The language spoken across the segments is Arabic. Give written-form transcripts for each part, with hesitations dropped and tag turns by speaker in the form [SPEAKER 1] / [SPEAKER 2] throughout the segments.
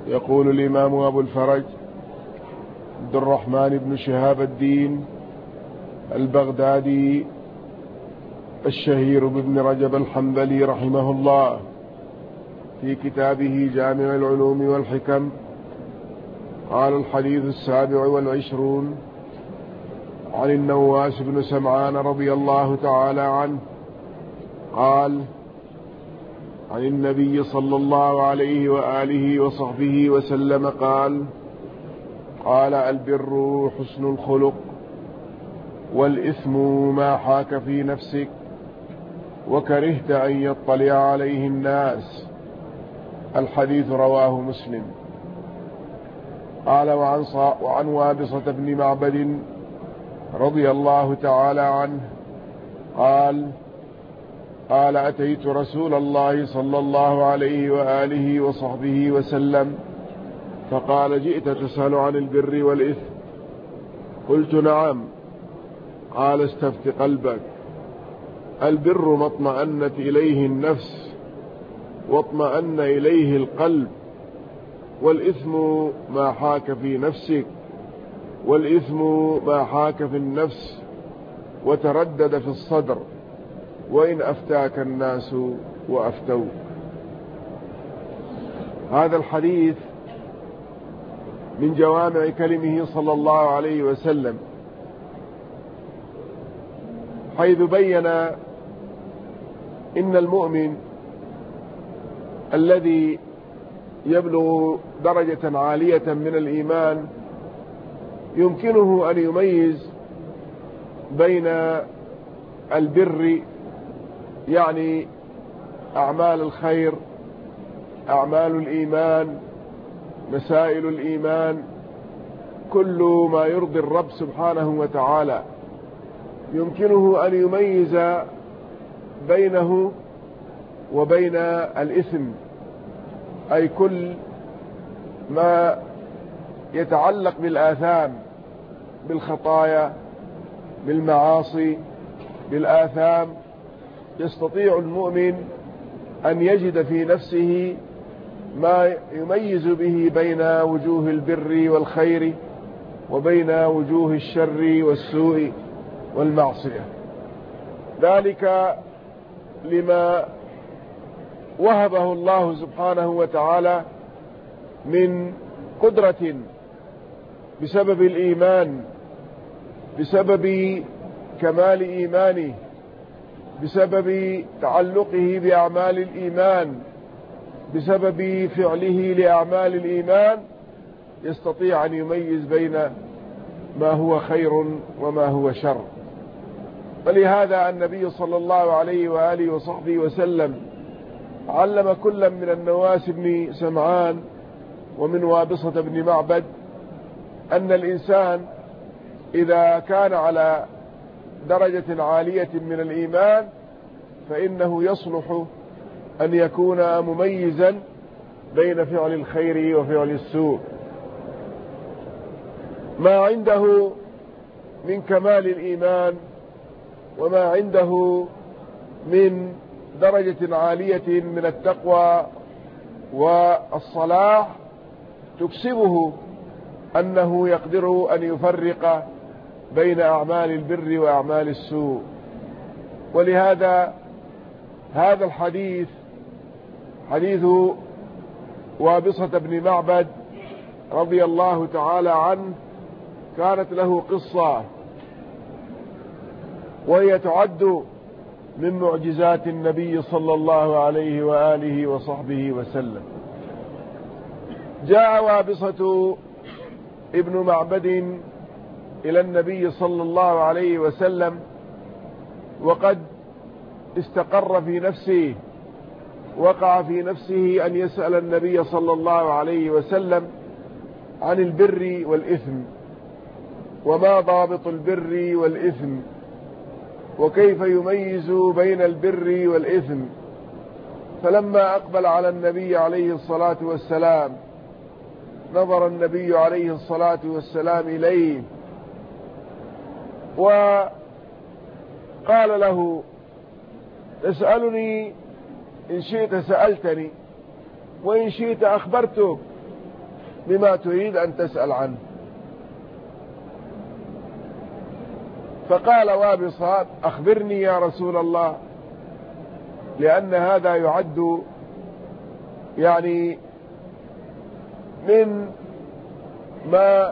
[SPEAKER 1] يقول الإمام أبو الفرج عبد الرحمن بن شهاب الدين البغدادي الشهير بابن رجب الحنبلي رحمه الله في كتابه جامع العلوم والحكم، قال: الحديث 27 عن النواس بن سمعان رضي الله تعالى عنه قال: عن النبي صلى الله عليه وآله وصحبه وسلم قال: البر حسن الخلق، والإثم ما حاك في نفسك وكرهت أن يطلع عليه الناس. الحديث رواه مسلم. قال: وعن وابصة بن معبد رضي الله تعالى عنه قال: أتيت رسول الله صلى الله عليه وآله وصحبه وسلم فقال: جئت تسأل عن البر والإثم؟ قلت: نعم. قال: استفت قلبك، البر ما اطمأنت إليه النفس واطمأن إليه القلب، والإثم ما حاك في نفسك، والإثم ما حاك في النفس وتردد في الصدر، وإن أفتاك الناس وأفتوك. هذا الحديث من جوامع كلمه صلى الله عليه وسلم، حيث بين إن المؤمن الذي يبلغ درجة عالية من الإيمان يمكنه أن يميز بين البر، يعني أعمال الخير، أعمال الإيمان، مسائل الإيمان، كل ما يرضي الرب سبحانه وتعالى، يمكنه أن يميز بينه وبين الإثم، أي كل ما يتعلق بالآثام، بالخطايا، بالمعاصي، بالآثام، يستطيع المؤمن أن يجد في نفسه ما يميز به بين وجوه البر والخير وبين وجوه الشر والسوء والمعصية. ذلك لما وهبه الله سبحانه وتعالى من قدرة بسبب الإيمان، بسبب كمال إيمانه، بسبب تعلقه بأعمال الإيمان، بسبب فعله لأعمال الإيمان، يستطيع أن يميز بين ما هو خير وما هو شر. ولهذا النبي صلى الله عليه وآله وصحبه وسلم علم كل من النواس بن سمعان ومن وابصة بن معبد أن الإنسان إذا كان على درجة عالية من الإيمان فإنه يصلح أن يكون مميزا بين فعل الخير وفعل السوء. ما عنده من كمال الإيمان وما عنده من درجة عالية من التقوى والصلاح تكسبه أنه يقدر أن يفرق بين أعمال البر وأعمال السوء. ولهذا هذا الحديث، حديث وابصة بن معبد رضي الله تعالى عنه، كانت له قصة وهي تعد من معجزات النبي صلى الله عليه وآله وصحبه وسلم. جاء وابصة ابن معبد إلى النبي صلى الله عليه وسلم وقد استقر في نفسه، وقع في نفسه أن يسأل النبي صلى الله عليه وسلم عن البر والإثم، وما ضابط البر والإثم، وكيف يميز بين البر والإثم. فلما أقبل على النبي عليه الصلاة والسلام نظر النبي عليه الصلاة والسلام إليه وقال له: تسألني إن شئت سألتني، وإن شئت أخبرتك. بما تريد أن تسأل عنه. فقال وابصة: أخبرني يا رسول الله، لأن هذا يعد يعني من ما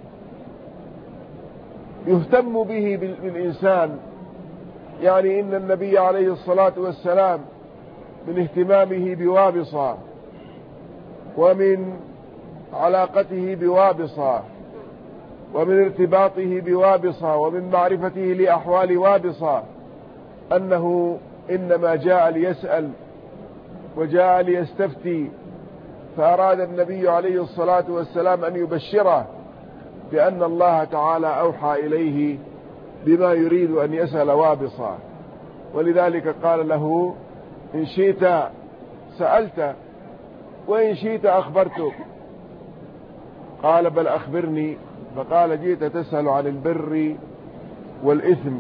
[SPEAKER 1] يهتم به بالإنسان. يعني إن النبي عليه الصلاة والسلام من اهتمامه بوابصة ومن علاقته بوابصة ومن ارتباطه بوابصة ومن معرفته لأحوال وابصة أنه إنما جاء ليسأل وجاء ليستفتي. فأراد النبي عليه الصلاة والسلام أن يبشره بأن الله تعالى أوحى إليه بما يريد أن يسأل وابصة. ولذلك قال له: إن شئت سألت وإن شئت أخبرتك. قال: بل أخبرني. فقال: جئت تسأل عن البر والإثم.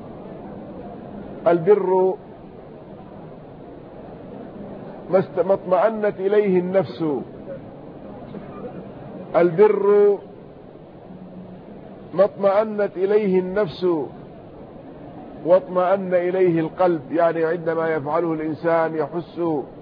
[SPEAKER 1] البر ما اطمأنت إليه النفس، البر ما اطمأنت إليه النفس واطمأن إليه القلب. يعني عندما يفعله الإنسان يحس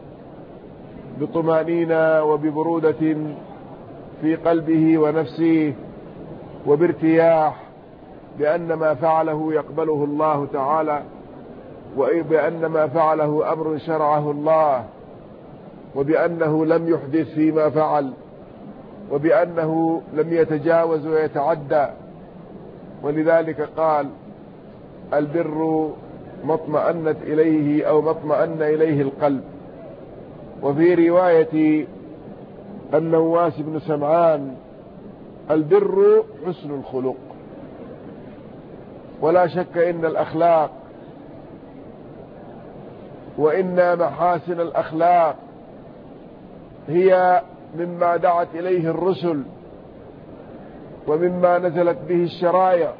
[SPEAKER 1] بطمأنينة وببرودة في قلبه ونفسه وبارتياح بأن ما فعله يقبله الله تعالى، وبأن ما فعله أمر شرعه الله، وبأنه لم يحدث فيما فعل، وبأنه لم يتجاوز ويتعدى. ولذلك قال: البر ما اطمأنت إليه أو ما اطمأن إليه القلب. وفي رواية النواس بن سمعان: البر حسن الخلق. ولا شك إن الأخلاق وإن محاسن الأخلاق هي مما دعت إليه الرسل ومما نزلت به الشرائع.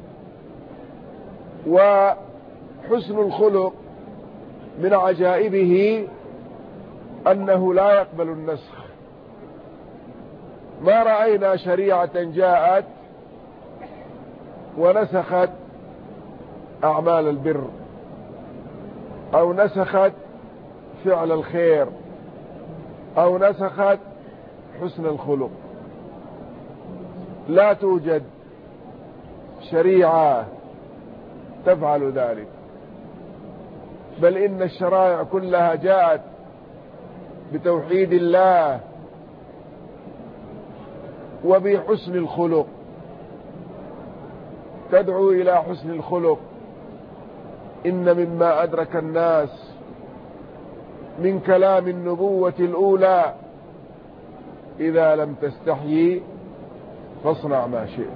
[SPEAKER 1] وحسن الخلق من عجائبه أنه لا يقبل النسخ. ما رأينا شريعة جاءت ونسخت أعمال البر أو نسخت فعل الخير أو نسخت حسن الخلق. لا توجد شريعة تفعل ذلك، بل إن الشرائع كلها جاءت بتوحيد الله وبحسن الخلق، تدعو إلى حسن الخلق. إن مما أدرك الناس من كلام النبوة الأولى: إذا لم تستحيي فاصنع ما شئت.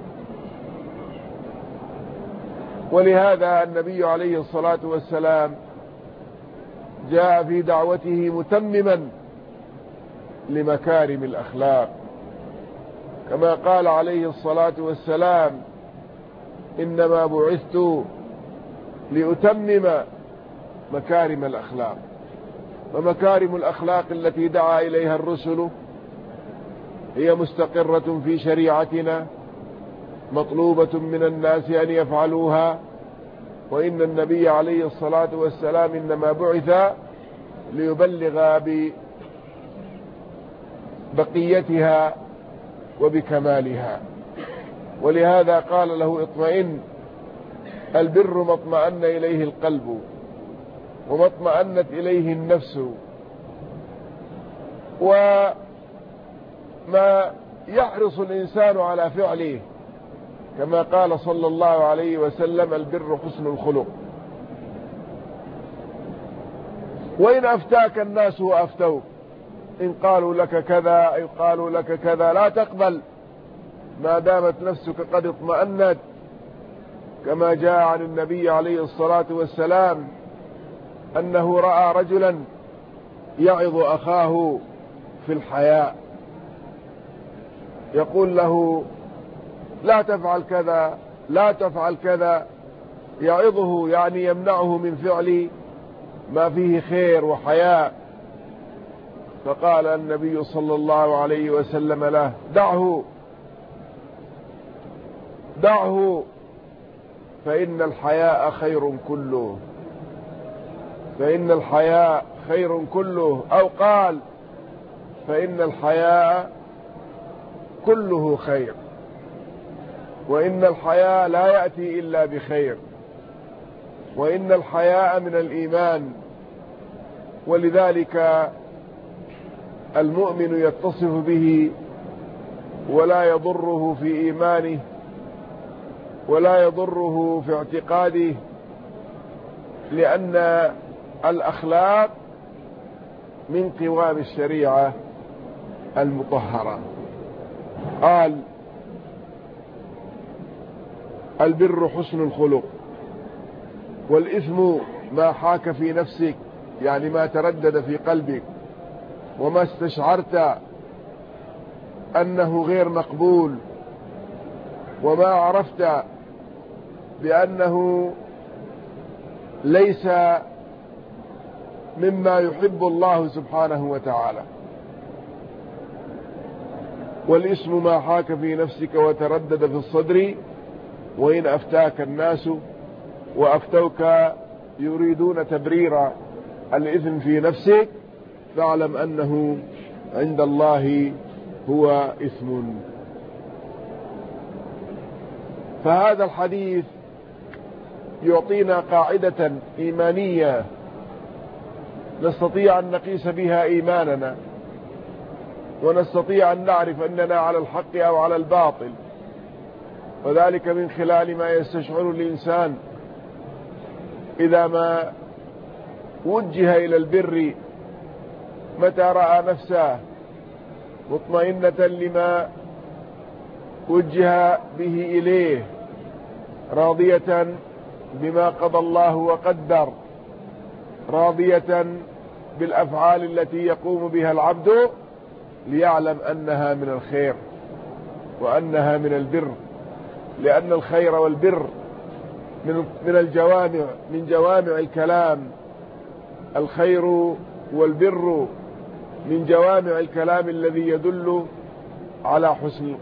[SPEAKER 1] ولهذا النبي عليه الصلاة والسلام جاء في دعوته متمما لمكارم الأخلاق، كما قال عليه الصلاة والسلام: إنما بعثت لأتمم مكارم الأخلاق. ومكارم الأخلاق التي دعا إليها الرسل هي مستقرة في شريعتنا، مطلوبة من الناس أن يفعلوها. وإن النبي عليه الصلاة والسلام إنما بعث ليبلغ ببقيتها وبكمالها. ولهذا قال له: اطمئن. البر ما اطمأن إليه القلب وما اطمأنت إليه النفس، وما يحرص الإنسان على فعله، كما قال صلى الله عليه وسلم: البر حسن الخلق. وإن أفتاك الناس وأفتوك، إن قالوا لك كذا إن قالوا لك كذا لا تقبل ما دامت نفسك قد اطمأنت. كما جاء عن النبي عليه الصلاة والسلام أنه رأى رجلا يعظ أخاه في الحياء، يقول له: لا تفعل كذا لا تفعل كذا، يعظه يعني يمنعه من فعل ما فيه خير وحياء. فقال النبي صلى الله عليه وسلم له: دعه فإن الحياء خير كله، فإن الحياء خير كله، أو قال: فإن الحياء كله خير، وإن الحياء لا يأتي إلا بخير، وإن الحياء من الإيمان. ولذلك المؤمن يتصف به ولا يضره في إيمانه ولا يضره في اعتقاده، لأن الأخلاق من قوام الشريعة المطهرة. قال: البر حسن الخلق، والإثم ما حاك في نفسك، يعني ما تردد في قلبك وما استشعرت أنه غير مقبول، وما عرفت بأنه ليس مما يحب الله سبحانه وتعالى. والاسم ما حاك في نفسك وتردد في الصدر، وإن أفتاك الناس وأفتوك يريدون تبرير الإثم في نفسك فاعلم أنه عند الله هو إثم. فهذا الحديث يعطينا قاعدة إيمانية نستطيع أن نقيس بها إيماننا، ونستطيع أن نعرف أننا على الحق أو على الباطل، وذلك من خلال ما يستشعر الإنسان إذا ما وجه إلى البر، متى رأى نفسه مطمئنة لما وجه به إليه، راضية بما قضى الله وقدر، راضية بالأفعال التي يقوم بها العبد، ليعلم أنها من الخير وأنها من البر، لأن الخير والبر من جوامع الكلام. الخير والبر من جوامع الكلام الذي يدل على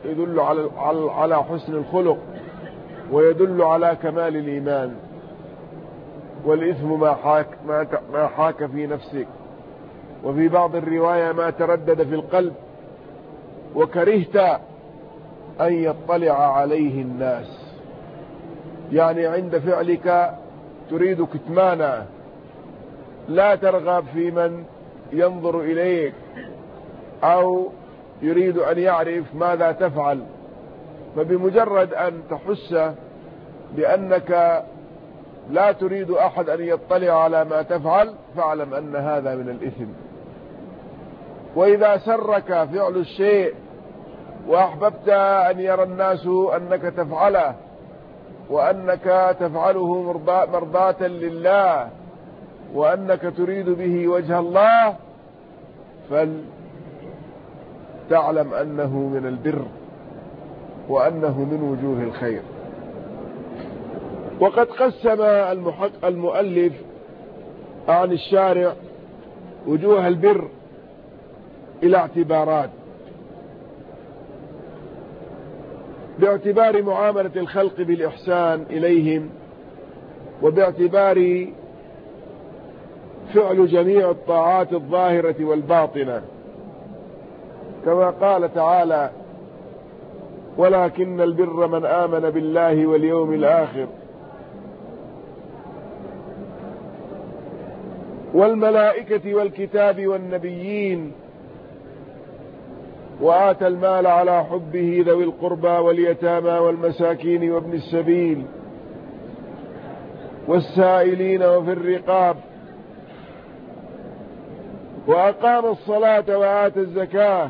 [SPEAKER 1] حسن الخلق، ويدل على كمال الإيمان. والإثم ما حاك في نفسك، وفي بعض الرواية ما تردد في القلب وكرهت أن يطلع عليه الناس، يعني عند فعلك تريد كتمانه، لا ترغب في من ينظر إليك أو يريد أن يعرف ماذا تفعل. فبمجرد أن تحس بأنك لا تريد أحد أن يطلع على ما تفعل فاعلم أن هذا من الإثم. وإذا سرك فعل الشيء وأحببت أن يرى الناس أنك تفعله، وأنك تفعله مرضاة لله، وأنك تريد به وجه الله، فلتعلم أنه من البر وأنه من وجوه الخير. وقد قسم المؤلف عن الشارع وجوه البر إلى اعتبارات: باعتبار معاملة الخلق بالإحسان إليهم، وباعتبار فعل جميع الطاعات الظاهرة والباطنة، كما قال تعالى: ولكن البر من آمن بالله واليوم الآخر والملائكة والكتاب والنبيين وآتى المال على حبه ذوي القربى واليتامى والمساكين وابن السبيل والسائلين وفي الرقاب وأقام الصلاة وآتى الزكاة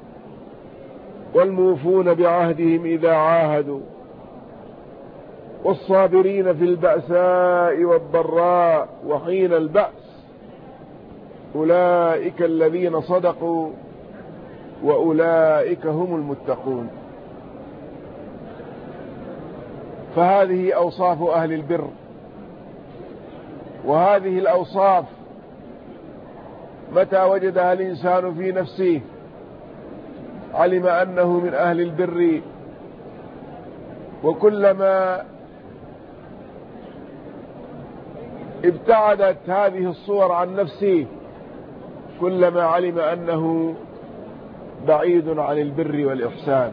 [SPEAKER 1] والموفون بعهدهم إذا عاهدوا والصابرين في البأساء والضراء وحين البأس أولئك الذين صدقوا وأولئك هم المتقون. فهذه أوصاف أهل البر، وهذه الأوصاف متى وجدها الإنسان في نفسه علم أنه من أهل البر، وكلما ابتعدت هذه الصور عن نفسه كلما علم أنه بعيد عن البر والإحسان.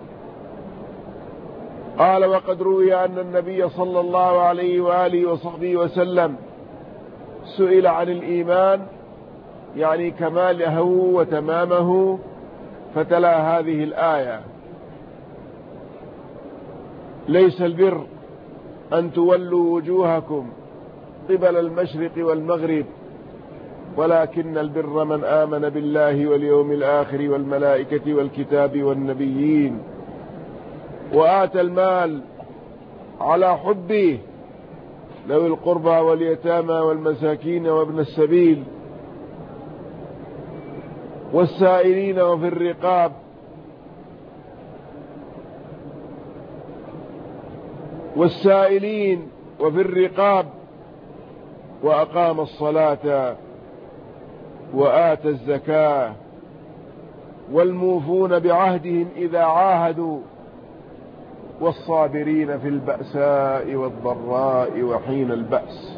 [SPEAKER 1] قال: وقد روي أن النبي صلى الله عليه وآله وصحبه وسلم سئل عن الإيمان، يعني كماله وتمامه، فتلا هذه الآية: ليس البر أن تولوا وجوهكم قبل المشرق والمغرب، ولكن البر من آمن بالله واليوم الآخر والملائكة والكتاب والنبيين وآتى المال على حبه ذوي القربى واليتامى والمساكين وابن السبيل والسائلين وفي الرقاب وأقام الصلاة وآتى الزكاة والموفون بعهدهم إذا عاهدوا والصابرين في البأساء والضراء وحين البأس،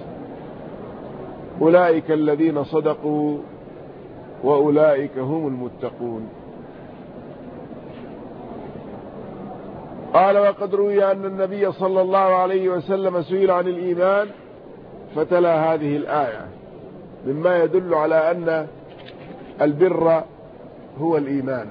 [SPEAKER 1] أولئك الذين صدقوا وأولئك هم المتقون. قال: وقد روي أن النبي صلى الله عليه وسلم سئل عن الإيمان فتلا هذه الآية، مما يدل على أن البر هو الإيمان.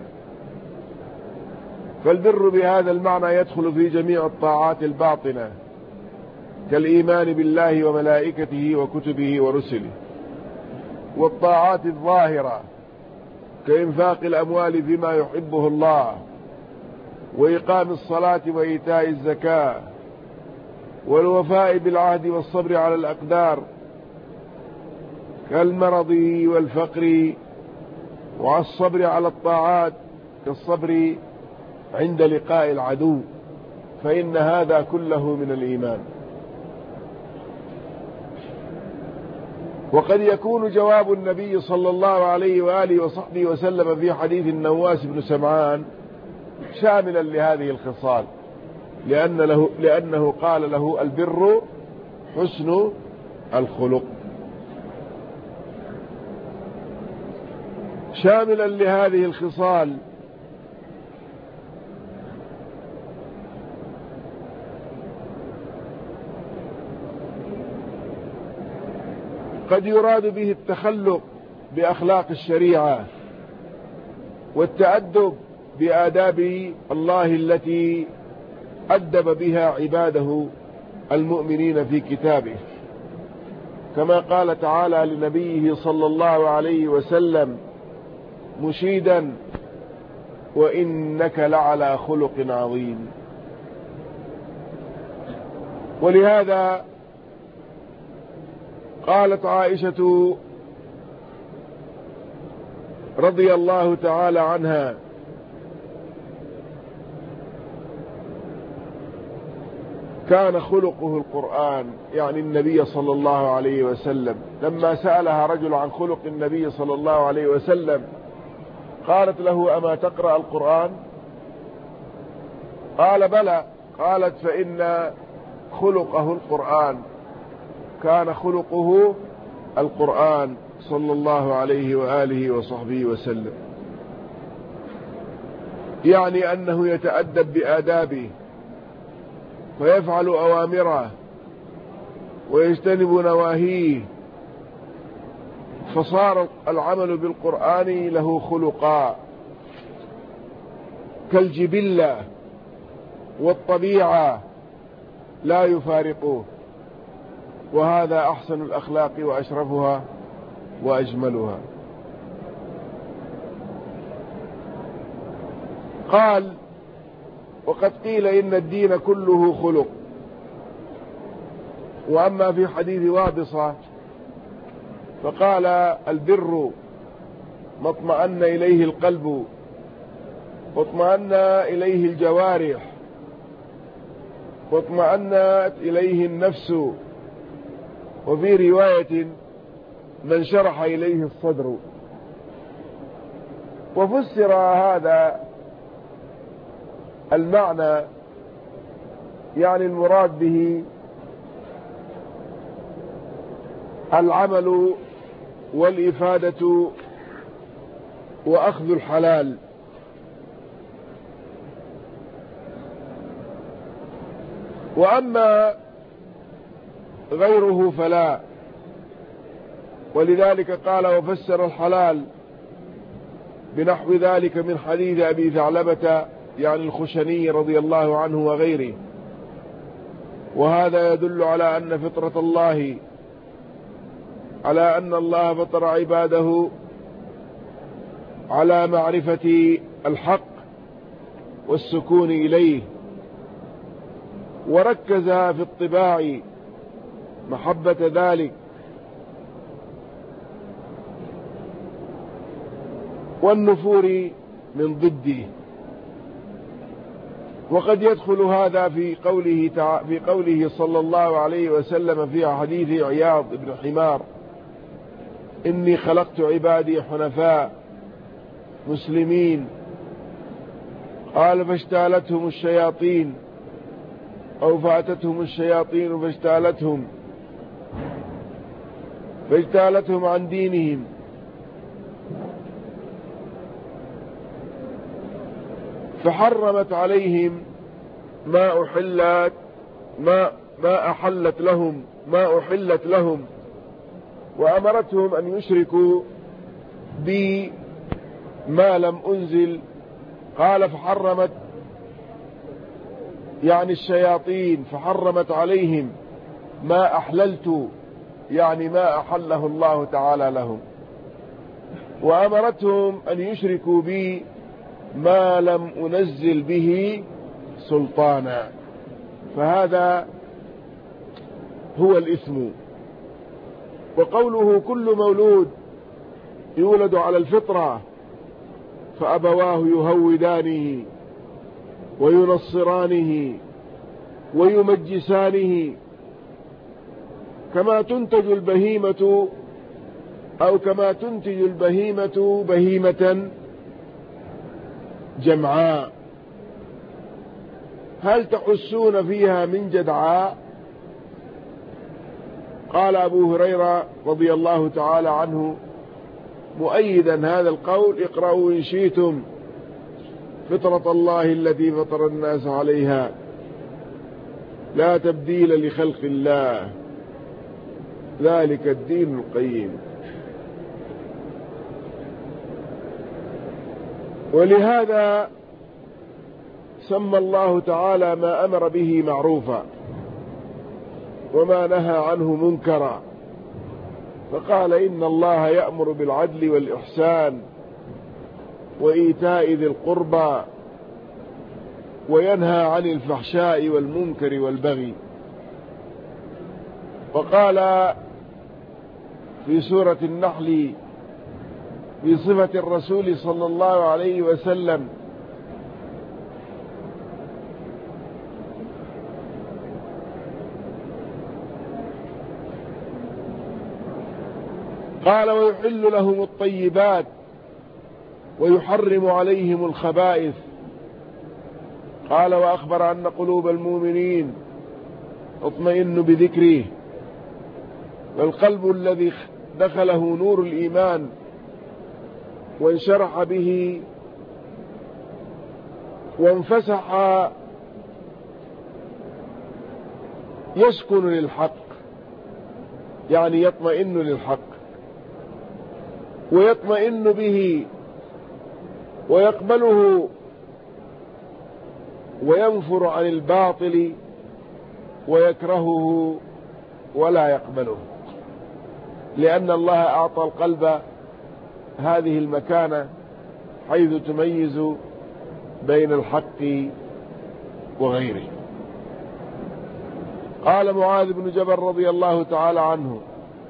[SPEAKER 1] فالبر بهذا المعنى يدخل في جميع الطاعات الباطنة كالإيمان بالله وملائكته وكتبه ورسله، والطاعات الظاهرة كإنفاق الأموال فيما يحبه الله، وإقام الصلاة وإيتاء الزكاة، والوفاء بالعهد والصبر على الأقدار كالمرض والفقر، والصبر على الطاعات كالصبر عند لقاء العدو، فإن هذا كله من الإيمان. وقد يكون جواب النبي صلى الله عليه وآله وصحبه وسلم في حديث النواس بن سمعان شاملا لهذه الخصال، لأنه قال له: البر حسن الخلق، شاملا لهذه الخصال. قد يراد به التخلق بأخلاق الشريعة والتأدب بآداب الله التي أدب بها عباده المؤمنين في كتابه، كما قال تعالى لنبيه صلى الله عليه وسلم مشيدا: وإنك لعلى خلق عظيم. ولهذا قالت عائشة رضي الله تعالى عنها: كان خلقه القرآن، يعني النبي صلى الله عليه وسلم. لما سألها رجل عن خلق النبي صلى الله عليه وسلم قالت له: أما تقرأ القرآن؟ قال: بلى. قالت: فإن خلقه القرآن، كان خلقه القرآن صلى الله عليه وآله وصحبه وسلم، يعني أنه يتأدب بآدابه ويفعل أوامره ويجتنب نواهيه، فصار العمل بالقرآن له خلقا كالجبلة والطبيعة لا يفارقوه، وهذا أحسن الأخلاق وأشرفها وأجملها. قال: وقد قيل إن الدين كله خلق. وأما في حديث وابصة فقال: البر ما اطمأن إليه القلب واطمأن إليه الجوارح واطمأنت إليه النفس، وفي رواية من شرح إليه الصدر. وفسر هذا المعنى يعني المراد به العمل والإفادة وأخذ الحلال. وأما غيره فلا، ولذلك قال وفسر الحلال بنحو ذلك من حديث أبي ثعلبة يعني الخشني رضي الله عنه وغيره. وهذا يدل على أن فطرة الله على أن الله فطر عباده على معرفة الحق والسكون إليه، وركز في الطباع محبة ذلك والنفور من ضده. وقد يدخل هذا في قوله صلى الله عليه وسلم في حديث عياض بن حمار إني خلقت عبادي حنفاء مسلمين، قال فاجتالتهم الشياطين أو فأتتهم الشياطين فاجتالتهم عن دينهم، فحرمت عليهم ما أحلت لهم وأمرتهم أن يشركوا بي ما لم أنزل. قال فحرمت يعني الشياطين، فحرمت عليهم ما أحللت يعني ما أحله الله تعالى لهم، وأمرتهم أن يشركوا بي ما لم أنزل به سلطانا. فهذا هو الإثم. وقوله كل مولود يولد على الفطرة فأبواه يهودانه وينصرانه ويمجسانه كما تنتج البهيمة بهيمة جمعاء هل تحسون فيها من جدعاء؟ قال أبو هريرة رضي الله تعالى عنه مؤيدا هذا القول اقرأوا إن شئتم فطرة الله التي فطر الناس عليها لا تبديل لخلق الله ذلك الدين القيم. ولهذا سمى الله تعالى ما أمر به معروفا وما نهى عنه منكرا، فقال إن الله يأمر بالعدل والإحسان وإيتاء ذي القربى وينهى عن الفحشاء والمنكر والبغي. وقال في سورة النحل في صفة الرسول صلى الله عليه وسلم قال ويحل لهم الطيبات ويحرم عليهم الخبائث. قال وأخبر أن قلوب المؤمنين تطمئن بذكره، والقلب الذي دخله نور الإيمان وانشرح به وانفسح يسكن للحق يعني يطمئن للحق ويطمئن به ويقبله وينفر عن الباطل ويكرهه ولا يقبله، لأن الله أعطى القلب هذه المكانة حيث تميز بين الحق وغيره. قال معاذ بن جبل رضي الله تعالى عنه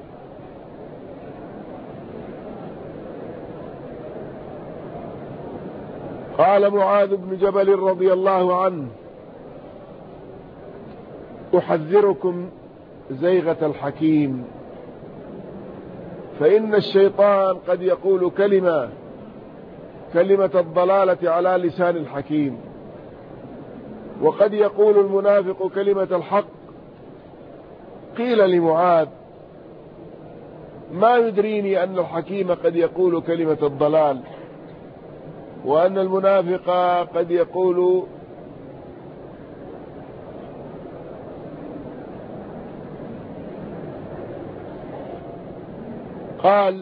[SPEAKER 1] قال معاذ بن جبل رضي الله عنه أحذركم زيغة الحكيم، فإن الشيطان قد يقول كلمة الضلالة على لسان الحكيم. وقد يقول المنافق كلمة الحق. قيل لمعاذ: ما يدريني أن الحكيم قد يقول كلمة الضلال وأن المنافق قد يقول قال: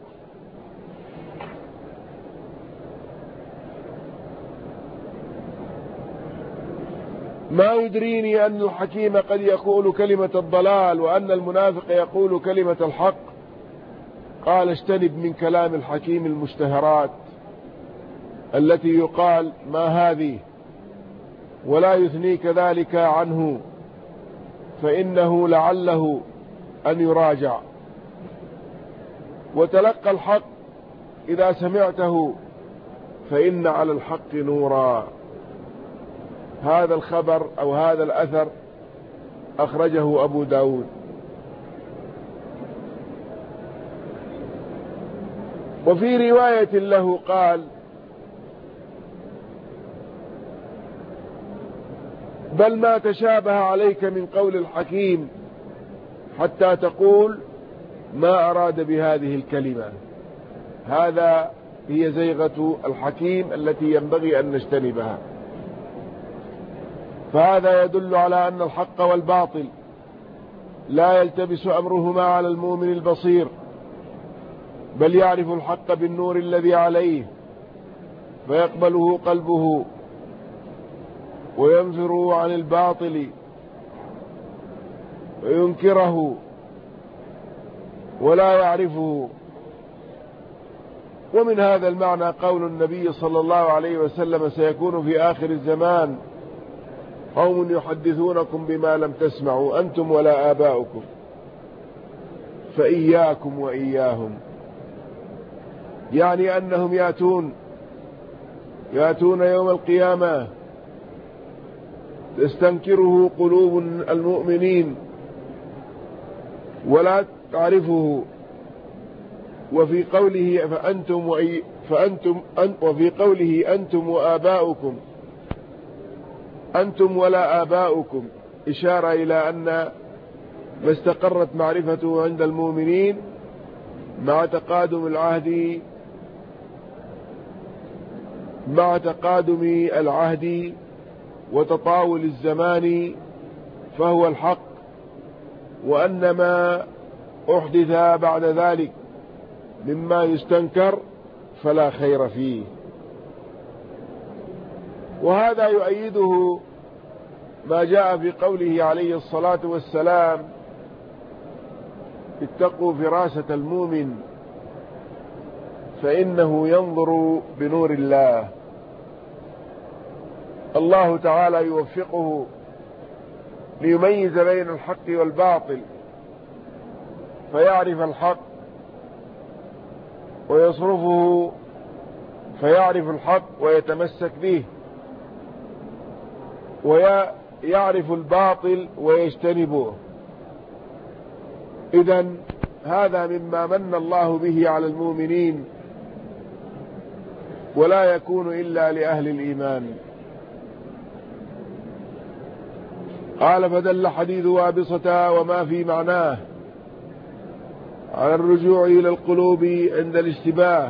[SPEAKER 1] ما يدريني أن الحكيم قد يقول كلمة الضلال وأن المنافق يقول كلمة الحق. قال: اجتنب من كلام الحكيم المشتهرات التي يقال ما هذه، ولا يثنيك ذلك عنه، فإنه لعله أن يراجع. وتلقى الحق إذا سمعته، فإن على الحق نورا. هذا الخبر أو هذا الأثر أخرجه أبو داود. وفي رواية له قال: بل ما تشابه عليك من قول الحكيم حتى تقول ما أراد بهذه الكلمة. هذا هي زيغة الحكيم التي ينبغي أن نجتنبها. فهذا يدل على أن الحق والباطل لا يلتبس أمرهما على المؤمن البصير، بل يعرف الحق بالنور الذي عليه فيقبله قلبه، وينفر عن الباطل وينكره ولا يعرفه. ومن هذا المعنى قول النبي صلى الله عليه وسلم: سيكون في آخر الزمان قوم يحدثونكم بما لم تسمعوا أنتم ولا آباؤكم، فإياكم وإياهم. يعني أنهم يأتون يوم القيامة تستنكره قلوب المؤمنين ولا تعرفه. وفي قوله وفي قوله أنتم وآباؤكم، أنتم ولا آباؤكم، إشارة إلى أن ما استقرت معرفته عند المؤمنين مع تقادم العهد وتطاول الزمان فهو الحق، وأن ما أحدث بعد ذلك مما يستنكر فلا خير فيه. وهذا يؤيده ما جاء في قوله عليه الصلاة والسلام: اتقوا فراسة المؤمن فإنه ينظر بنور الله. الله تعالى يوفقه ليميز بين الحق والباطل، فيعرف الحق ويصرفه، فيعرف الحق ويتمسك به، ويعرف الباطل ويجتنبه. إذن هذا مما من الله به على المؤمنين، ولا يكون إلا لأهل الإيمان. قال: فدل حديث وابصة وما في معناه على الرجوع إلى القلوب عند الاشتباه.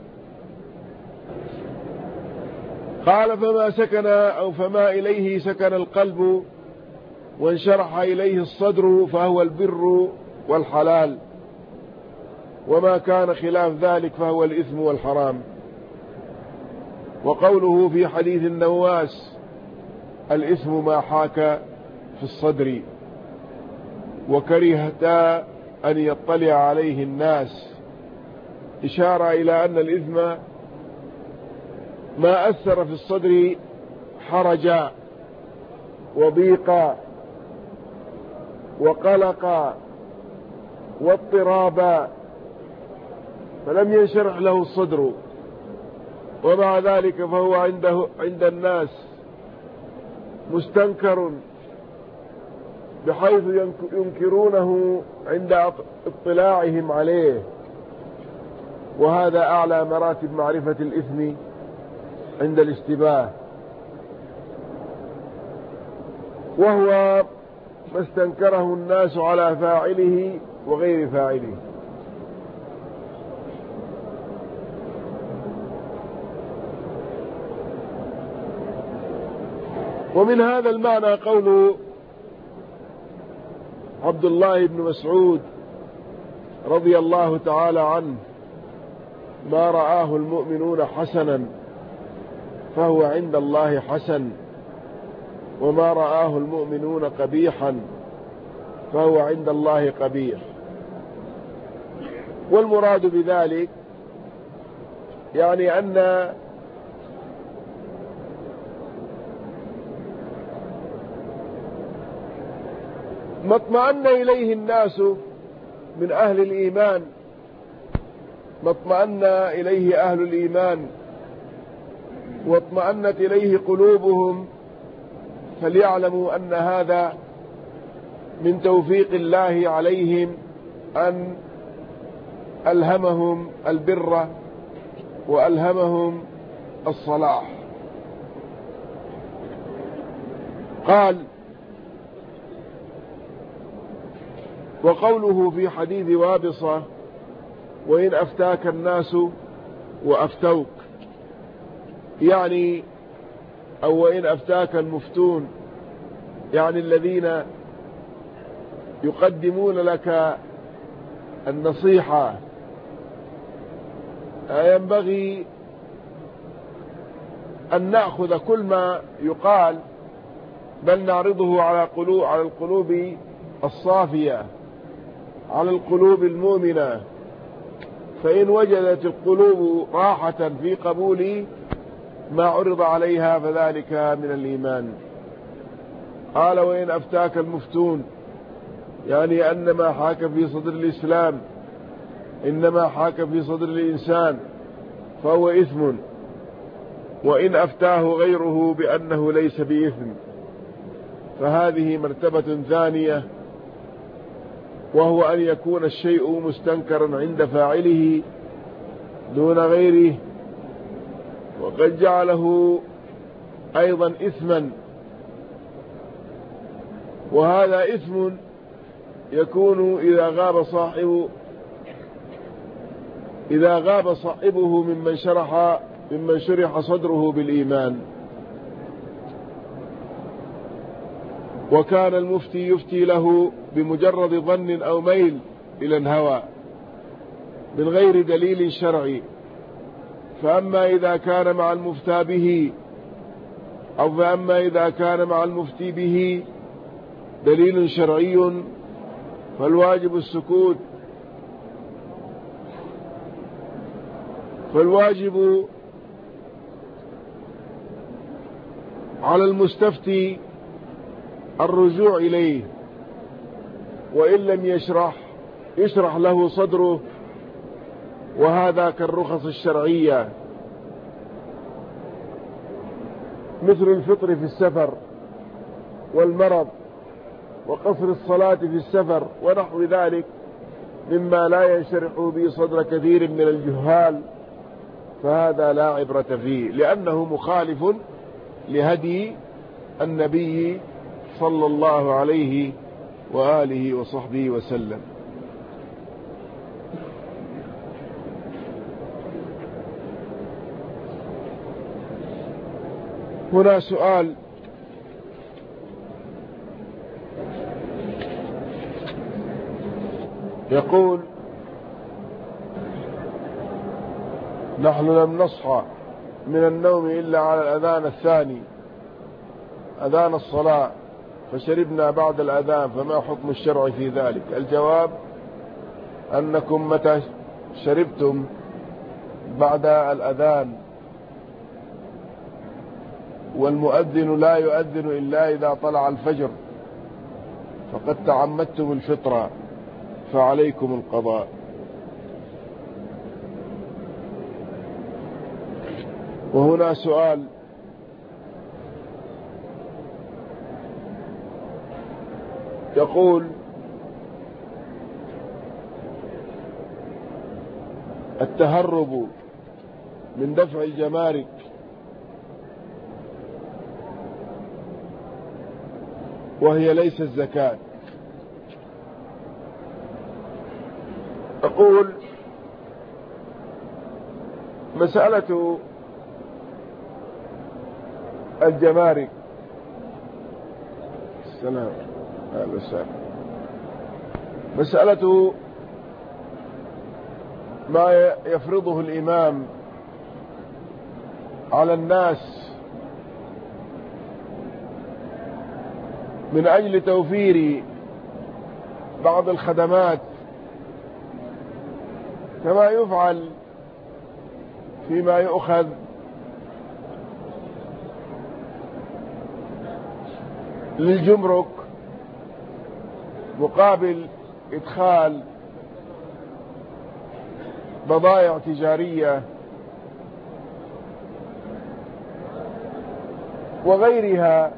[SPEAKER 1] قال: فما إليه سكن القلب وانشرح إليه الصدر فهو البر والحلال، وما كان خلاف ذلك فهو الإثم والحرام. وقوله في حديث النواس: الإثم ما حاك في الصدر وكرهت أن يطلع عليه الناس، إشارة إلى أن الإثم ما أثر في الصدر حرجا وضيقا وقلقا واضطرابا، فلم ينشرح له الصدر، ومع ذلك فهو عند الناس مستنكر بحيث ينكرونه عند اطلاعهم عليه. وهذا أعلى مراتب معرفة الإثم عند الاشتباه، وهو ما استنكره الناس على فاعله وغير فاعله. ومن هذا المعنى قول عبد الله بن مسعود رضي الله تعالى عنه: ما رآه المؤمنون حسنا فهو عند الله حسن، وما رآه المؤمنون قبيحا فهو عند الله قبيح. والمراد بذلك يعني أن ما اطمأن إليه الناس من أهل الإيمان، ما اطمأن إليه أهل الإيمان واطمأنت إليه قلوبهم، فليعلموا أن هذا من توفيق الله عليهم أن ألهمهم البر وألهمهم الصلاح. قال: وقوله في حديث وابصة: وإن أفتاك الناس وأفتوك، يعني أو وإن أفتاك المفتون، يعني الذين يقدمون لك النصيحة. ينبغي أن نأخذ كل ما يقال، بل نعرضه على القلوب الصافية، على القلوب المؤمنة، فإن وجدت القلوب راحة في قبول ما عرض عليها فذلك من الإيمان. قال: وإن أفتاك المفتون، يعني أن ما حاك في صدر الإسلام إنما حاك في صدر الإنسان فهو إثم، وإن أفتاه غيره بأنه ليس بإثم فهذه مرتبة ثانية، وهو أن يكون الشيء مستنكرا عند فاعله دون غيره، وقد جعله أيضا إثما. وهذا إثم يكون إذا غاب صاحبه ممن شرح صدره بالإيمان. وكان المفتي يفتي له بمجرد ظن أو ميل إلى الهوى من غير دليل شرعي، فأما إذا كان مع المفتى به فأما إذا كان مع المفتي به دليل شرعي فالواجب السكوت. فالواجب على المستفتي الرجوع إليه، وإن لم يشرح له صدره، وهذا كالرخص الشرعية مثل الفطر في السفر والمرض وقصر الصلاة في السفر ونحو ذلك مما لا ينشرح به صدر كثير من الجهال، فهذا لا عبرة فيه لأنه مخالف لهدي النبي صلى الله عليه وآله وصحبه وسلم. هنا سؤال: يقول: نحن لم نصحى من النوم إلا على الأذان الثاني، أذان الصلاة، فشربنا بعد الأذان، فما حكم الشرع في ذلك؟ الجواب: أنكم متى شربتم بعد الأذان والمؤذن لا يؤذن إلا إذا طلع الفجر فقد تعمدتم الفطرة، فعليكم القضاء. وهنا سؤال: يقول: التهرب من دفع الجمارك وهي ليست زكاة. أقول مسألة الجمارك. السلام. مسألة ما يفرضه الإمام على الناس من أجل توفير بعض الخدمات كما يفعل فيما يؤخذ للجمرك مقابل إدخال بضائع تجارية وغيرها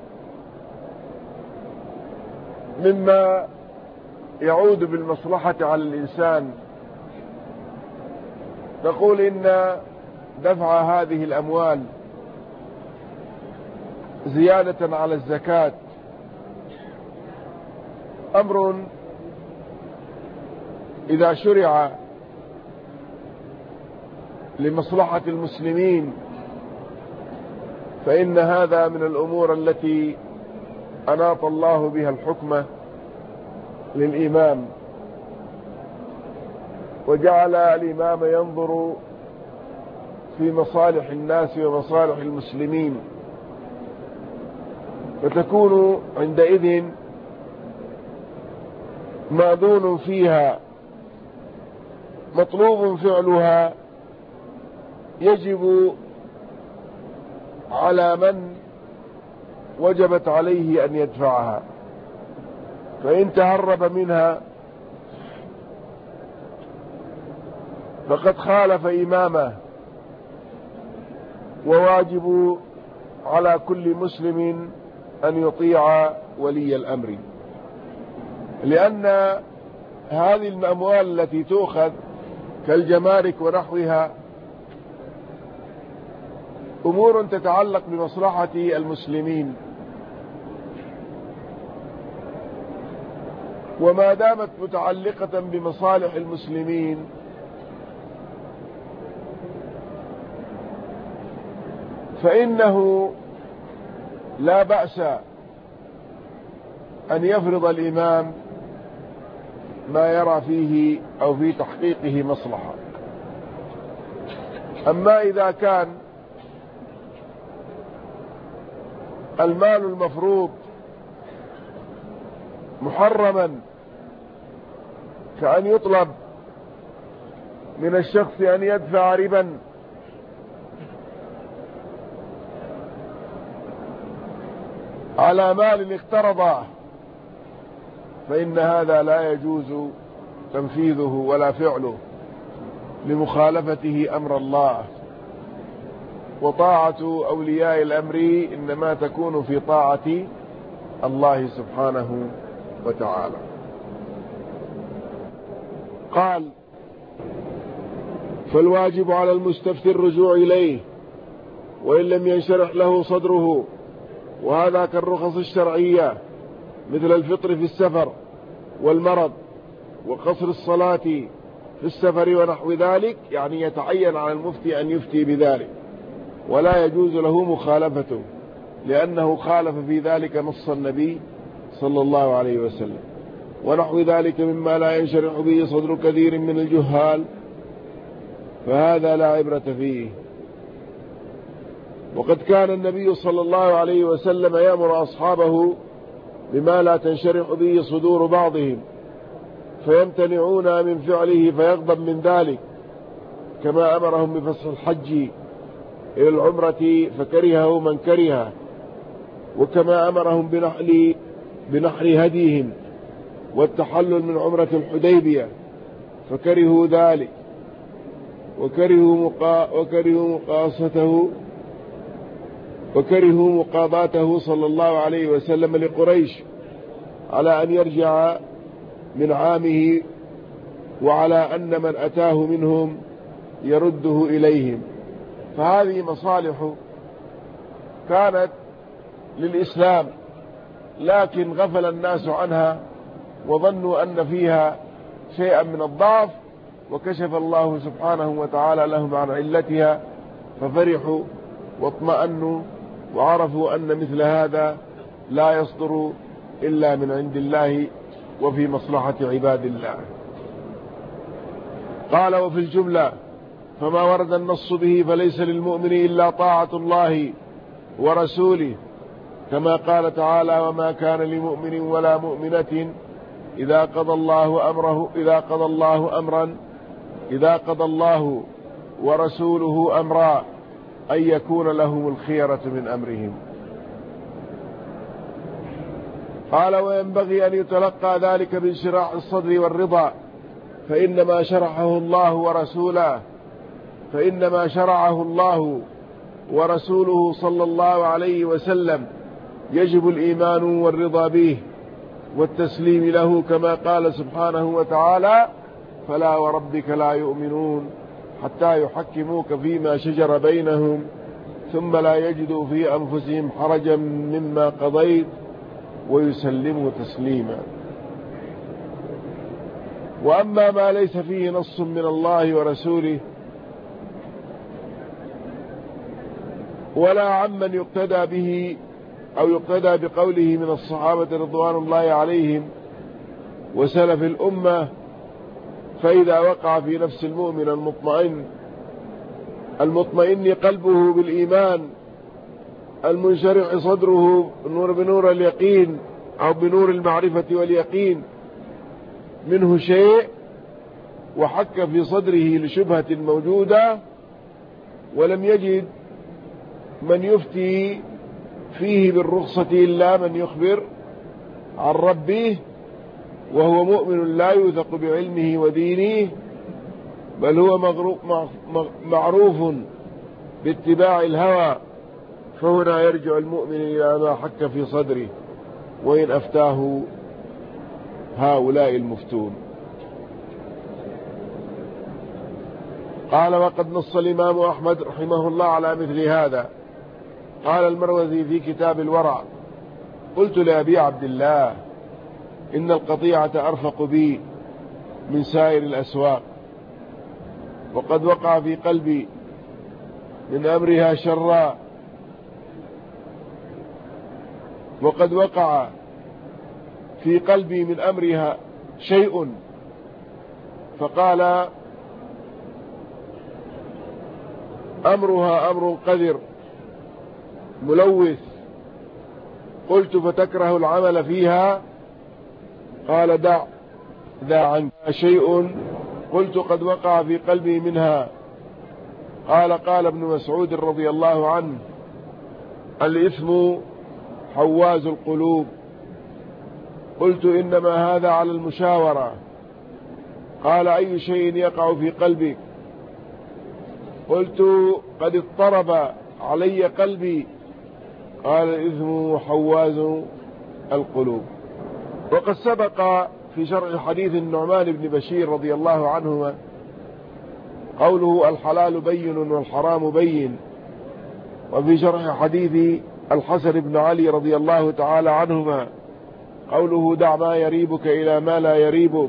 [SPEAKER 1] مما يعود بالمصلحة على الإنسان. نقول إن دفع هذه الأموال زيادة على الزكاة أمر إذا شرع لمصلحة المسلمين فإن هذا من الأمور التي أناط الله بها الحكمة للإمام، وجعل الإمام ينظر في مصالح الناس ومصالح المسلمين، فتكون عندئذ مأذون فيها مطلوب فعلها، يجب على من وجبت عليه أن يدفعها، فإن تهرب منها فقد خالف إمامه. وواجب على كل مسلم أن يطيع ولي الأمر، لأن هذه الأموال التي تؤخذ كالجمارك ونحوها أمور تتعلق بمصلحة المسلمين، وما دامت متعلقة بمصالح المسلمين فإنه لا بأس أن يفرض الإمام ما يرى فيه أو في تحقيقه مصلحة. أما إذا كان المال المفروض محرما كأن يطلب من الشخص أن يدفع ربا على مال اقترضه، فإن هذا لا يجوز تنفيذه ولا فعله لمخالفته أمر الله. وطاعة أولياء الأمر إنما تكون في طاعة الله سبحانه وتعالى. قال: فالواجب على المستفتي الرجوع إليه وإن لم ينشرح له صدره، وهذا كالرخص الشرعية مثل الفطر في السفر والمرض وقصر الصلاة في السفر ونحو ذلك، يعني يتعين على المفتي أن يفتي بذلك ولا يجوز له مخالفته، لأنه خالف في ذلك نص النبي صلى الله عليه وسلم. ونحو ذلك مما لا ينشرح به صدر كثير من الجهال فهذا لا عبرة فيه. وقد كان النبي صلى الله عليه وسلم يأمر أصحابه بما لا تنشرح به صدور بعضهم فيمتنعون من فعله فيغضب من ذلك، كما أمرهم بفسخ الحج إلى العمرة فكرهه من كرهه، وكما أمرهم بنحر هديهم والتحلل من عمرة الحديبية فكرهوا ذلك، وكرهوا مقاضاته صلى الله عليه وسلم لقريش على أن يرجع من عامه، وعلى أن من أتاه منهم يرده إليهم. فهذه مصالح كانت للإسلام لكن غفل الناس عنها وظنوا أن فيها شيئا من الضعف، وكشف الله سبحانه وتعالى لهم عن علتها، ففرحوا واطمأنوا وعرفوا أن مثل هذا لا يصدر إلا من عند الله وفي مصلحة عباد الله. قال: وفي الجملة فما ورد النص به فليس للمؤمن إلا طاعة الله ورسوله، كما قال تعالى: وما كان لمؤمن ولا مؤمنة إذا قضى الله ورسوله أمرا أن يكون لهم الخيرة من أمرهم. قال: وينبغي أن يتلقى ذلك بانشراح الصدر والرضا، فإنما شرعه الله ورسوله صلى الله عليه وسلم يجب الإيمان والرضا به والتسليم له، كما قال سبحانه وتعالى: فلا وربك لا يؤمنون حتى يحكموك فيما شجر بينهم ثم لا يجدوا في أنفسهم حرجا مما قضيت ويسلموا تسليما. وأما ما ليس فيه نص من الله ورسوله ولا عمن يقتدى به أو يقتدى بقوله من الصحابة رضوان الله عليهم وسلف الأمة، فإذا وقع في نفس المؤمن المطمئن قلبه بالإيمان المنشرح صدره بنور اليقين أو بنور المعرفة واليقين منه شيء، وحك في صدره لشبهة موجودة ولم يجد من يفتي فيه بالرخصة إلا من يخبر عن ربه، وهو مؤمن لا يوثق بعلمه ودينه، بل هو معروف باتباع الهوى، فهنا يرجع المؤمن إلى ما حك في صدره وإن أفتاه هؤلاء المفتون. قال: وقد نص الإمام أحمد رحمه الله على مثل هذا. قال المروزي في كتاب الورع: قلت لأبي عبد الله: إن القطيعة أرفق بي من سائر الأسواق، وقد وقع في قلبي من أمرها شرا، وقد وقع في قلبي من أمرها شيء. فقال: أمرها أمر قذر ملوث. قلت: فتكره العمل فيها؟ قال: دع عنك شيء. قلت: قد وقع في قلبي منها. قال ابن مسعود رضي الله عنه: الإثم حواز القلوب. قلت: إنما هذا على المشاورة. قال: أي شيء يقع في قلبك؟ قلت: قد اضطرب علي قلبي. قال: الإثم حواز القلوب. وقد سبق في شرح حديث النعمان بن بشير رضي الله عنهما قوله: الحلال بين والحرام بين. وفي شرح حديث الحسن بن علي رضي الله تعالى عنهما قوله: دع ما يريبك إلى ما لا يريبك.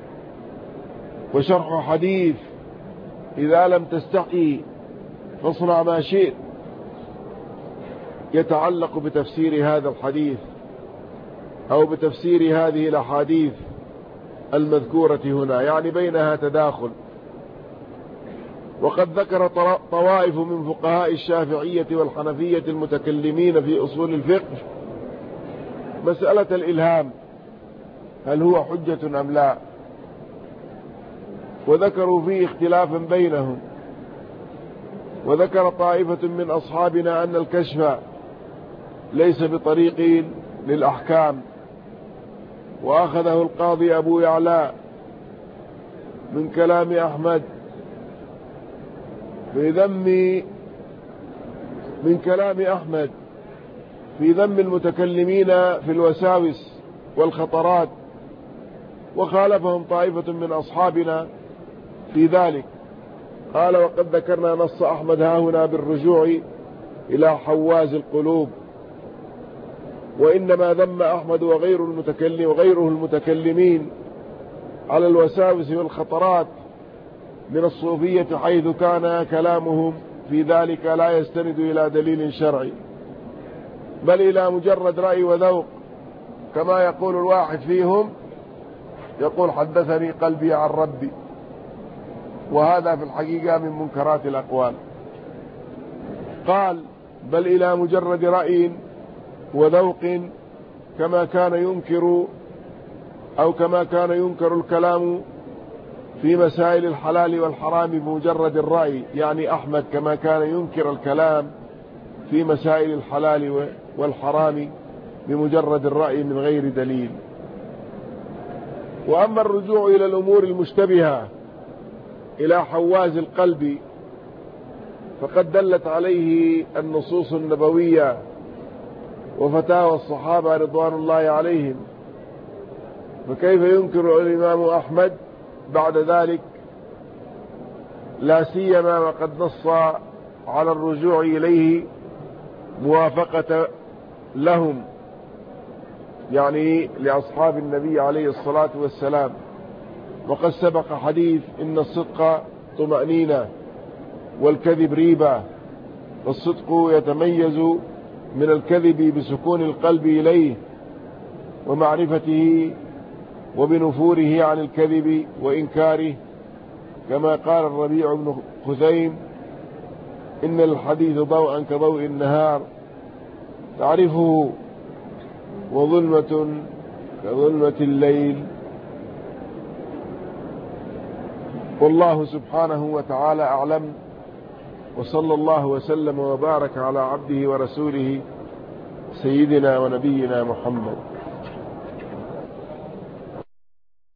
[SPEAKER 1] وشرح حديث: إذا لم تستحي فاصنع ما شئت، يتعلق بتفسير هذا الحديث أو بتفسير هذه الأحاديث المذكورة هنا، يعني بينها تداخل. وقد ذكر طوائف من فقهاء الشافعية والحنفية المتكلمين في أصول الفقه مسألة الإلهام، هل هو حجة أم لا، وذكروا فيه اختلافا بينهم. وذكر طائفة من أصحابنا أن الكشف ليس بطريق للأحكام، وأخذه القاضي أبو يعلى من كلام أحمد في ذم المتكلمين في الوساوس والخطرات، وخالفهم طائفة من أصحابنا في ذلك. قال: وقد ذكرنا نص أحمد هاهنا بالرجوع إلى حواز القلوب، وإنما ذم أحمد وغيره المتكلمين على الوساوس والخطرات من الصوفية، حيث كان كلامهم في ذلك لا يستند إلى دليل شرعي بل إلى مجرد رأي وذوق، كما يقول الواحد فيهم يقول حدثني قلبي عن ربي، وهذا في الحقيقة من منكرات الأقوال. قال بل إلى مجرد رأي وذوق كما كان ينكر الكلام في مسائل الحلال والحرام بمجرد الرأي، يعني أحمد كما كان ينكر الكلام في مسائل الحلال والحرام بمجرد الرأي من غير دليل. وأما الرجوع إلى الأمور المشتبهة إلى حواز القلب فقد دلت عليه النصوص النبوية وفتاوى الصحابة رضوان الله عليهم، فكيف ينكر الإمام أحمد بعد ذلك، لا سيما وقد نص على الرجوع إليه موافقة لهم، يعني لأصحاب النبي عليه الصلاة والسلام. وقد سبق حديث إن الصدق طمأنينة والكذب ريبة، والصدق يتميز من الكذب بسكون القلب إليه ومعرفته وبنفوره عن الكذب وإنكاره، كما قال الربيع بن خثيم إن الحديث ضوءا كضوء النهار تعرفه وظلمة كظلمة الليل. والله سبحانه وتعالى أعلم، وصلى الله وسلم وبارك على عبده ورسوله سيدنا ونبينا محمد.